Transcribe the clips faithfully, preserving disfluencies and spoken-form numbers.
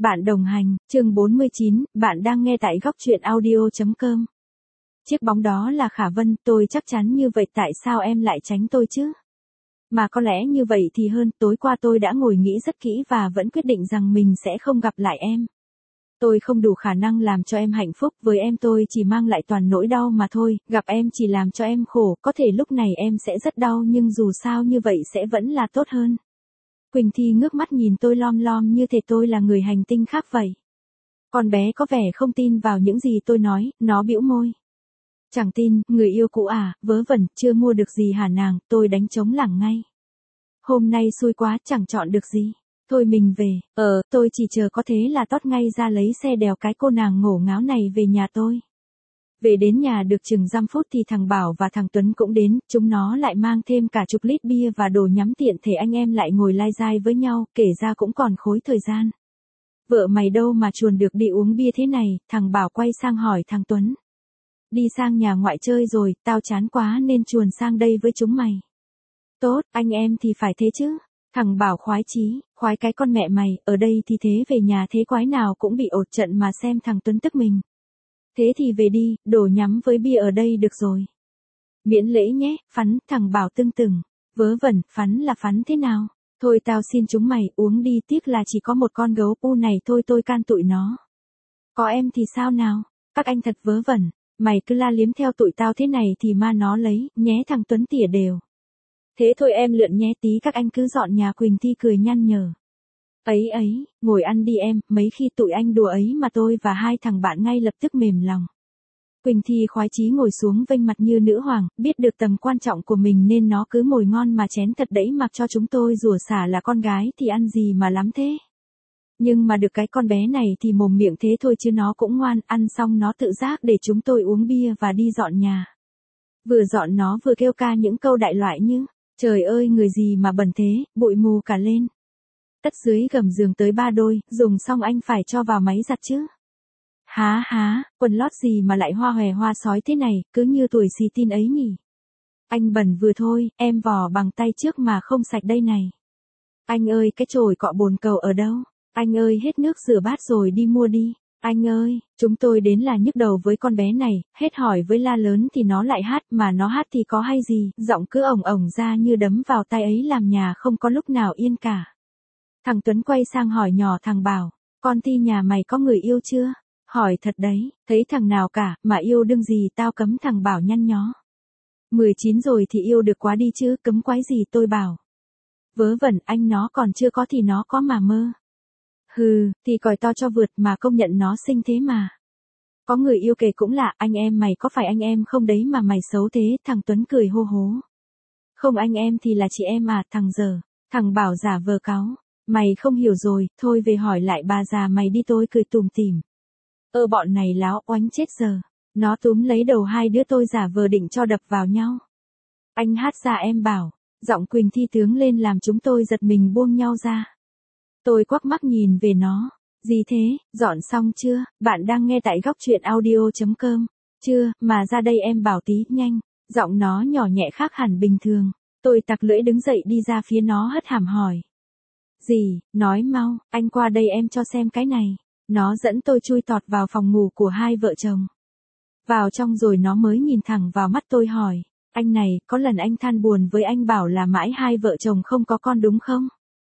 Bạn đồng hành, chương bốn mươi chín, bạn đang nghe tại góc truyện audio chấm com. Chiếc bóng đó là Khả Vân, tôi chắc chắn như vậy tại sao em lại tránh tôi chứ? Mà có lẽ như vậy thì hơn, tối qua tôi đã ngồi nghĩ rất kỹ và vẫn quyết định rằng mình sẽ không gặp lại em. Tôi không đủ khả năng làm cho em hạnh phúc, với em tôi chỉ mang lại toàn nỗi đau mà thôi, gặp em chỉ làm cho em khổ, có thể lúc này em sẽ rất đau nhưng dù sao như vậy sẽ vẫn là tốt hơn. Quỳnh Thi ngước mắt nhìn tôi lom lom như thể tôi là người hành tinh khác vậy. Con bé có vẻ không tin vào những gì tôi nói, nó bĩu môi. Chẳng tin, người yêu cũ à, vớ vẩn, chưa mua được gì hả nàng, tôi đánh trống lảng ngay. Hôm nay xui quá, chẳng chọn được gì. Thôi mình về, ờ, tôi chỉ chờ có thế là tót ngay ra lấy xe đèo cái cô nàng ngổ ngáo này về nhà tôi. Về đến nhà được chừng dăm phút thì thằng Bảo và thằng Tuấn cũng đến, chúng nó lại mang thêm cả chục lít bia và đồ nhắm tiện thể anh em lại ngồi lai dai với nhau, kể ra cũng còn khối thời gian. Vợ mày đâu mà chuồn được đi uống bia thế này, thằng Bảo quay sang hỏi thằng Tuấn. Đi sang nhà ngoại chơi rồi, tao chán quá nên chuồn sang đây với chúng mày. Tốt, anh em thì phải thế chứ. Thằng Bảo khoái chí, khoái cái con mẹ mày, ở đây thì thế về nhà thế quái nào cũng bị ột trận mà xem thằng Tuấn tức mình. Thế thì về đi, đồ nhắm với bia ở đây được rồi. Miễn lễ nhé, phắn, thằng Bảo tưng tửng. Vớ vẩn, phắn là phắn thế nào? Thôi tao xin chúng mày uống đi, tiếc là chỉ có một con gấu pu này thôi, tôi can tụi nó. Có em thì sao nào? Các anh thật vớ vẩn, mày cứ la liếm theo tụi tao thế này thì ma nó lấy, nhé thằng Tuấn tỉa đều. Thế thôi em lượn nhé, tí các anh cứ dọn nhà. Quỳnh Thi cười nhăn nhở. Ấy ấy, ngồi ăn đi em, mấy khi tụi anh đùa ấy mà tôi và hai thằng bạn ngay lập tức mềm lòng. Quỳnh Thi khoái chí ngồi xuống vênh mặt như nữ hoàng, biết được tầm quan trọng của mình nên nó cứ mồi ngon mà chén thật đẫy mặc cho chúng tôi rủa xả là con gái thì ăn gì mà lắm thế. Nhưng mà được cái con bé này thì mồm miệng thế thôi chứ nó cũng ngoan, ăn xong nó tự giác để chúng tôi uống bia và đi dọn nhà. Vừa dọn nó vừa kêu ca những câu đại loại như, trời ơi người gì mà bẩn thế, bụi mù cả lên. Tất dưới gầm giường tới ba đôi, dùng xong anh phải cho vào máy giặt chứ. Há há, quần lót gì mà lại hoa hòe hoa sói thế này, cứ như tuổi xì tin ấy nhỉ. Anh bẩn vừa thôi, em vò bằng tay trước mà không sạch đây này. Anh ơi, cái chổi cọ bồn cầu ở đâu? Anh ơi, hết nước rửa bát rồi đi mua đi. Anh ơi, chúng tôi đến là nhức đầu với con bé này, hết hỏi với la lớn thì nó lại hát, mà nó hát thì có hay gì, giọng cứ ổng ổng ra như đấm vào tay ấy làm nhà không có lúc nào yên cả. Thằng Tuấn quay sang hỏi nhỏ thằng Bảo, con Thi nhà mày có người yêu chưa? Hỏi thật đấy, thấy thằng nào cả, mà yêu đương gì tao cấm. Thằng Bảo nhăn nhó. mười chín rồi thì yêu được quá đi chứ, cấm quái gì tôi bảo. Vớ vẩn, anh nó còn chưa có thì nó có mà mơ. Hừ, thì còi to cho vượt mà công nhận nó xinh thế mà. Có người yêu kể cũng lạ, anh em mày có phải anh em không đấy mà mày xấu thế, thằng Tuấn cười hô hố. Không anh em thì là chị em à, thằng dở. Thằng Bảo giả vờ cáu. Mày không hiểu rồi, thôi về hỏi lại bà già mày đi. Tôi cười tủm tỉm. Ơ bọn này láo oánh chết giờ. Nó túm lấy đầu hai đứa tôi giả vờ định cho đập vào nhau. Anh hát ra em bảo. Giọng Quỳnh Thi tướng lên làm chúng tôi giật mình buông nhau ra. Tôi quắc mắt nhìn về nó. Gì thế, dọn xong chưa? Bạn đang nghe tại góc truyện audio chấm com. Chưa, mà ra đây em bảo tí, nhanh. Giọng nó nhỏ nhẹ khác hẳn bình thường. Tôi tặc lưỡi đứng dậy đi ra phía nó hất hàm hỏi. Gì, nói mau, anh qua đây em cho xem cái này. Nó dẫn tôi chui tọt vào phòng ngủ của hai vợ chồng. Vào trong rồi nó mới nhìn thẳng vào mắt tôi hỏi. Anh này, có lần anh than buồn với anh bảo là mãi hai vợ chồng không có con đúng không?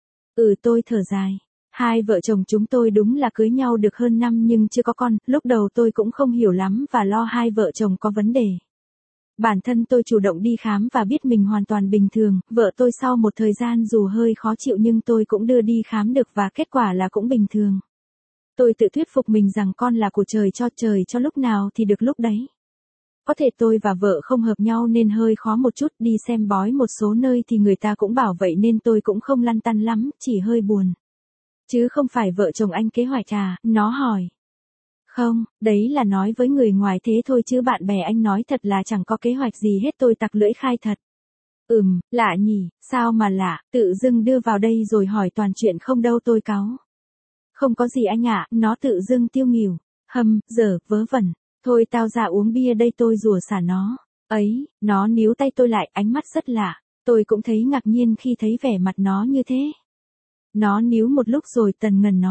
Ừ, tôi thở dài. Hai vợ chồng chúng tôi đúng là cưới nhau được hơn năm nhưng chưa có con, lúc đầu tôi cũng không hiểu lắm và lo hai vợ chồng có vấn đề. Bản thân tôi chủ động đi khám và biết mình hoàn toàn bình thường, vợ tôi sau một thời gian dù hơi khó chịu nhưng tôi cũng đưa đi khám được và kết quả là cũng bình thường. Tôi tự thuyết phục mình rằng con là của trời cho, trời cho lúc nào thì được lúc đấy. Có thể tôi và vợ không hợp nhau nên hơi khó một chút, đi xem bói một số nơi thì người ta cũng bảo vậy nên tôi cũng không lăn tăn lắm, chỉ hơi buồn. Chứ không phải vợ chồng anh kế hoạch à, nó hỏi. Không, đấy là nói với người ngoài thế thôi chứ bạn bè anh nói thật là chẳng có kế hoạch gì hết. Tôi tặc lưỡi khai thật. Ừm, lạ nhỉ, sao mà lạ, tự dưng đưa vào đây rồi hỏi toàn chuyện không đâu. Tôi cáu. Không có gì anh ạ, nó tự dưng tiêu nghỉu. Hâm, dở, vớ vẩn. Thôi tao ra uống bia đây, tôi rủa xả nó. Ấy, nó níu tay tôi lại, ánh mắt rất lạ. Tôi cũng thấy ngạc nhiên khi thấy vẻ mặt nó như thế. Nó níu một lúc rồi tần ngần nói.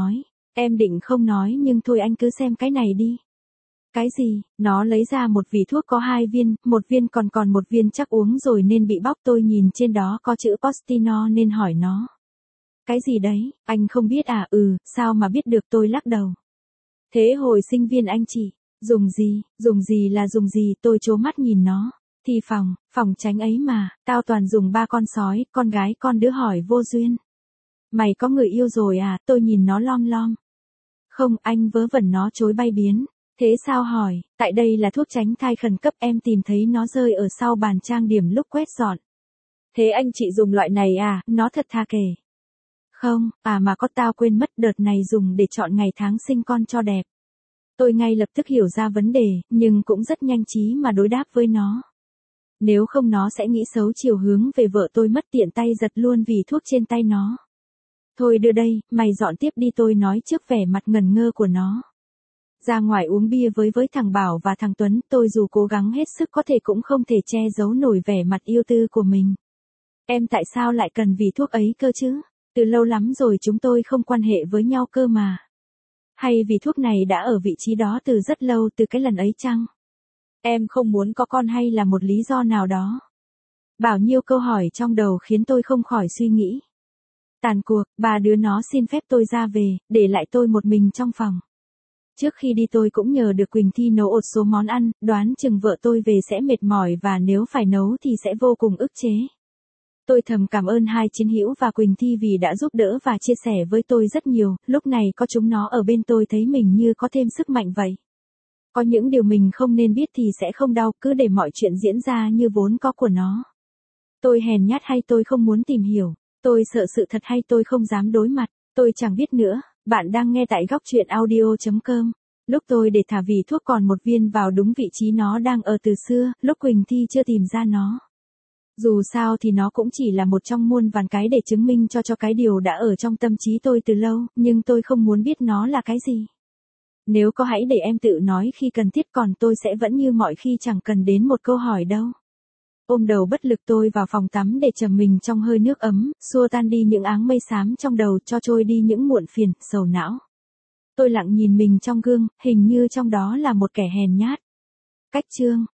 Em định không nói nhưng thôi anh cứ xem cái này đi. Cái gì? Nó lấy ra một vỉ thuốc có hai viên, một viên còn còn một viên chắc uống rồi nên bị bóc. Tôi nhìn trên đó có chữ Postino nên hỏi nó. Cái gì đấy, anh không biết à? Ừ, sao mà biết được, tôi lắc đầu. Thế hồi sinh viên anh chị, dùng gì, dùng gì là dùng gì, tôi trố mắt nhìn nó. Thì phòng, phòng tránh ấy mà, tao toàn dùng ba con sói, con gái con đứa hỏi vô duyên. Mày có người yêu rồi à, tôi nhìn nó lom lom. Không, anh vớ vẩn, nó chối bay biến. Thế sao hỏi, tại đây là thuốc tránh thai khẩn cấp, em tìm thấy nó rơi ở sau bàn trang điểm lúc quét dọn. Thế anh chị dùng loại này à, nó thật tha kể. Không, à mà có, tao quên mất, đợt này dùng để chọn ngày tháng sinh con cho đẹp. Tôi ngay lập tức hiểu ra vấn đề, nhưng cũng rất nhanh trí mà đối đáp với nó. Nếu không nó sẽ nghĩ xấu chiều hướng về vợ tôi mất, tiện tay giật luôn vì thuốc trên tay nó. Thôi đưa đây, mày dọn tiếp đi, tôi nói trước vẻ mặt ngần ngơ của nó. Ra ngoài uống bia với với thằng Bảo và thằng Tuấn, tôi dù cố gắng hết sức có thể cũng không thể che giấu nổi vẻ mặt yêu tư của mình. Em tại sao lại cần vì thuốc ấy cơ chứ? Từ lâu lắm rồi chúng tôi không quan hệ với nhau cơ mà. Hay vì thuốc này đã ở vị trí đó từ rất lâu, từ cái lần ấy chăng? Em không muốn có con hay là một lý do nào đó? Bao nhiêu câu hỏi trong đầu khiến tôi không khỏi suy nghĩ. Tàn cuộc, ba đứa nó xin phép tôi ra về, để lại tôi một mình trong phòng. Trước khi đi tôi cũng nhờ được Quỳnh Thi nấu một số món ăn, đoán chừng vợ tôi về sẽ mệt mỏi và nếu phải nấu thì sẽ vô cùng ức chế. Tôi thầm cảm ơn hai chiến hữu và Quỳnh Thi vì đã giúp đỡ và chia sẻ với tôi rất nhiều, lúc này có chúng nó ở bên tôi thấy mình như có thêm sức mạnh vậy. Có những điều mình không nên biết thì sẽ không đau, cứ để mọi chuyện diễn ra như vốn có của nó. Tôi hèn nhát hay tôi không muốn tìm hiểu, tôi sợ sự thật hay tôi không dám đối mặt, tôi chẳng biết nữa. Bạn đang nghe tại góc truyện audio chấm com. Lúc tôi để thả vỉ thuốc còn một viên vào đúng vị trí nó đang ở từ xưa, lúc Quỳnh Thi chưa tìm ra nó. Dù sao thì nó cũng chỉ là một trong muôn vàn cái để chứng minh cho cho cái điều đã ở trong tâm trí tôi từ lâu, nhưng tôi không muốn biết nó là cái gì. Nếu có hãy để em tự nói khi cần thiết, còn tôi sẽ vẫn như mọi khi chẳng cần đến một câu hỏi đâu. Ôm đầu bất lực tôi vào phòng tắm để trầm mình trong hơi nước ấm, xua tan đi những áng mây xám trong đầu, cho trôi đi những muộn phiền, sầu não. Tôi lặng nhìn mình trong gương, hình như trong đó là một kẻ hèn nhát. Cách chương